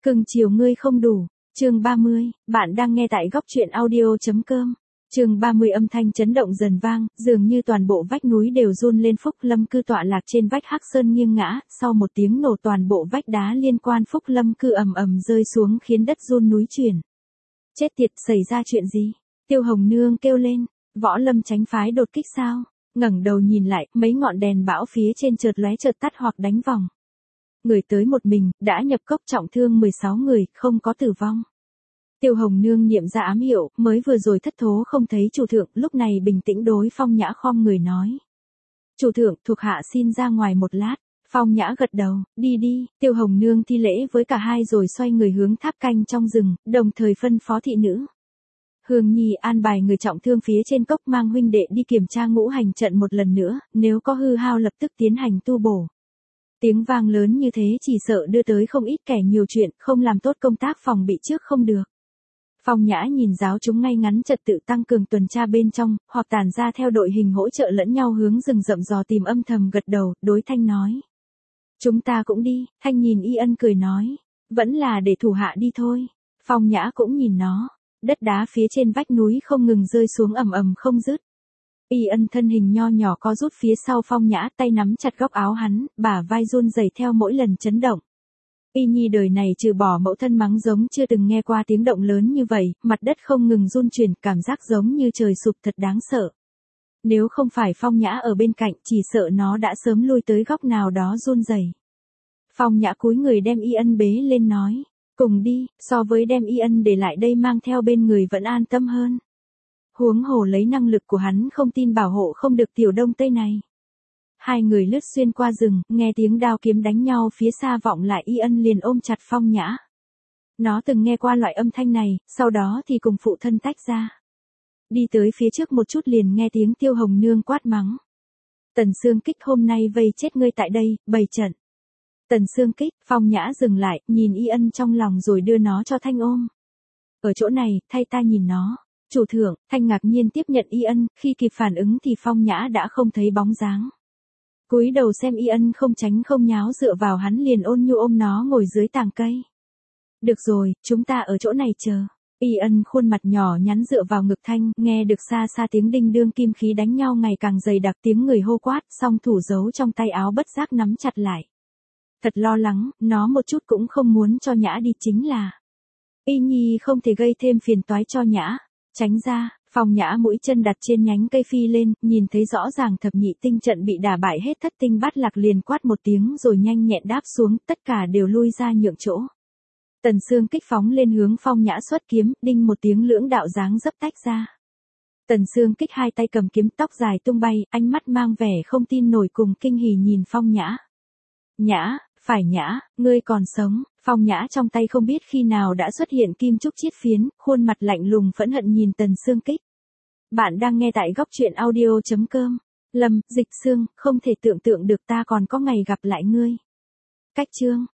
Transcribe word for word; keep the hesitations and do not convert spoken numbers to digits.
Cưng chiều ngươi không đủ. Chương ba mươi, bạn đang nghe tại góc truyện audio.com. Chương ba mươi âm thanh chấn động dần vang, dường như toàn bộ vách núi đều run lên. Phúc Lâm cư tọa lạc trên vách Hắc Sơn nghiêng ngã, sau một tiếng nổ toàn bộ vách đá liên quan Phúc Lâm cư ầm ầm rơi xuống khiến đất run núi chuyển. Chết tiệt, xảy ra chuyện gì? Tiêu Hồng Nương kêu lên, Võ Lâm Chánh phái đột kích sao? Ngẩng đầu nhìn lại, mấy ngọn đèn bão phía trên chợt lóe chợt tắt hoặc đánh vòng. Người tới một mình, đã nhập cốc trọng thương mười sáu người, không có tử vong. Tiêu Hồng Nương niệm ra ám hiệu, mới vừa rồi thất thố không thấy chủ thượng, lúc này bình tĩnh đối Phong Nhã khom người nói. Chủ thượng, thuộc hạ xin ra ngoài một lát. Phong Nhã gật đầu, đi đi. Tiêu Hồng Nương thi lễ với cả hai rồi xoay người hướng tháp canh trong rừng, đồng thời phân phó thị nữ. Hương Nhi an bài người trọng thương phía trên cốc mang huynh đệ đi kiểm tra ngũ hành trận một lần nữa, nếu có hư hao lập tức tiến hành tu bổ. Tiếng vang lớn như thế chỉ sợ đưa tới không ít kẻ nhiều chuyện, không làm tốt công tác phòng bị trước không được. Phong Nhã nhìn giáo chúng ngay ngắn trật tự tăng cường tuần tra bên trong, hoặc tản ra theo đội hình hỗ trợ lẫn nhau hướng rừng rậm dò tìm, âm thầm gật đầu, đối Thanh nói. Chúng ta cũng đi. Thanh nhìn Y Ân cười nói. Vẫn là để thủ hạ đi thôi. Phong Nhã cũng nhìn nó. Đất đá phía trên vách núi không ngừng rơi xuống ầm ầm không dứt. Y Ân thân hình nho nhỏ có rút phía sau Phong Nhã, tay nắm chặt góc áo hắn, bả vai run rẩy theo mỗi lần chấn động. Y Nhi đời này trừ bỏ mẫu thân mắng giống chưa từng nghe qua tiếng động lớn như vậy, mặt đất không ngừng run chuyển, cảm giác giống như trời sụp thật đáng sợ. Nếu không phải Phong Nhã ở bên cạnh, chỉ sợ nó đã sớm lui tới góc nào đó run rẩy. Phong Nhã cúi người đem Y Ân bế lên nói, cùng đi, so với đem Y Ân để lại đây mang theo bên người vẫn an tâm hơn. Huống hồ lấy năng lực của hắn không tin bảo hộ không được tiểu đông tây này. Hai người lướt xuyên qua rừng, nghe tiếng đao kiếm đánh nhau phía xa vọng lại, Y Ân liền ôm chặt Phong Nhã. Nó từng nghe qua loại âm thanh này, sau đó thì cùng phụ thân tách ra. Đi tới phía trước một chút liền nghe tiếng Tiêu Hồng Nương quát mắng. Tần Xương Kích, hôm nay vây chết ngươi tại đây, bày trận. Tần Xương Kích. Phong Nhã dừng lại, nhìn Y Ân trong lòng rồi đưa nó cho Thanh ôm. Ở chỗ này, thay ta nhìn nó. Chủ thượng. Thanh ngạc nhiên tiếp nhận Y Ân, khi kịp phản ứng thì Phong Nhã đã không thấy bóng dáng. Cúi đầu xem Y Ân không tránh không nháo dựa vào hắn liền ôn nhu ôm nó ngồi dưới tàng cây. Được rồi, chúng ta ở chỗ này chờ. Y Ân khuôn mặt nhỏ nhắn dựa vào ngực Thanh, nghe được xa xa tiếng đinh đương kim khí đánh nhau ngày càng dày đặc, tiếng người hô quát, song thủ giấu trong tay áo bất giác nắm chặt lại. Thật lo lắng, nó một chút cũng không muốn cho Nhã đi, chính là Y Nhi không thể gây thêm phiền toái cho Nhã. Tránh ra. Phong Nhã mũi chân đặt trên nhánh cây phi lên, nhìn thấy rõ ràng thập nhị tinh trận bị đả bại hết, thất tinh bát lạc liền quát một tiếng rồi nhanh nhẹn đáp xuống, tất cả đều lui ra nhượng chỗ. Tần Xương Kích phóng lên hướng Phong Nhã xuất kiếm, đinh một tiếng lưỡng đạo dáng dấp tách ra. Tần Xương Kích hai tay cầm kiếm, tóc dài tung bay, ánh mắt mang vẻ không tin nổi cùng kinh hỉ nhìn Phong Nhã. Nhã, phải Nhã, ngươi còn sống. Phong Nhã trong tay không biết khi nào đã xuất hiện kim trúc chiết phiến, khuôn mặt lạnh lùng phẫn hận nhìn Tần Xương Kích. Bạn đang nghe tại góc truyện audio.com. Lâm, Dịch Xương, không thể tưởng tượng được ta còn có ngày gặp lại ngươi. Cách chương.